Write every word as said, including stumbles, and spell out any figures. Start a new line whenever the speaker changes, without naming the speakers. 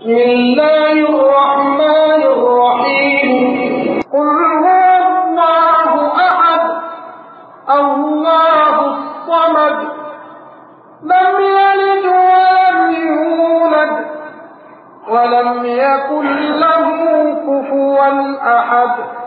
بسم الله الرحمن الرحيم قل هو الله أحد الله الصمد لم يلد ولم يولد ولم يكن له كفوا أحد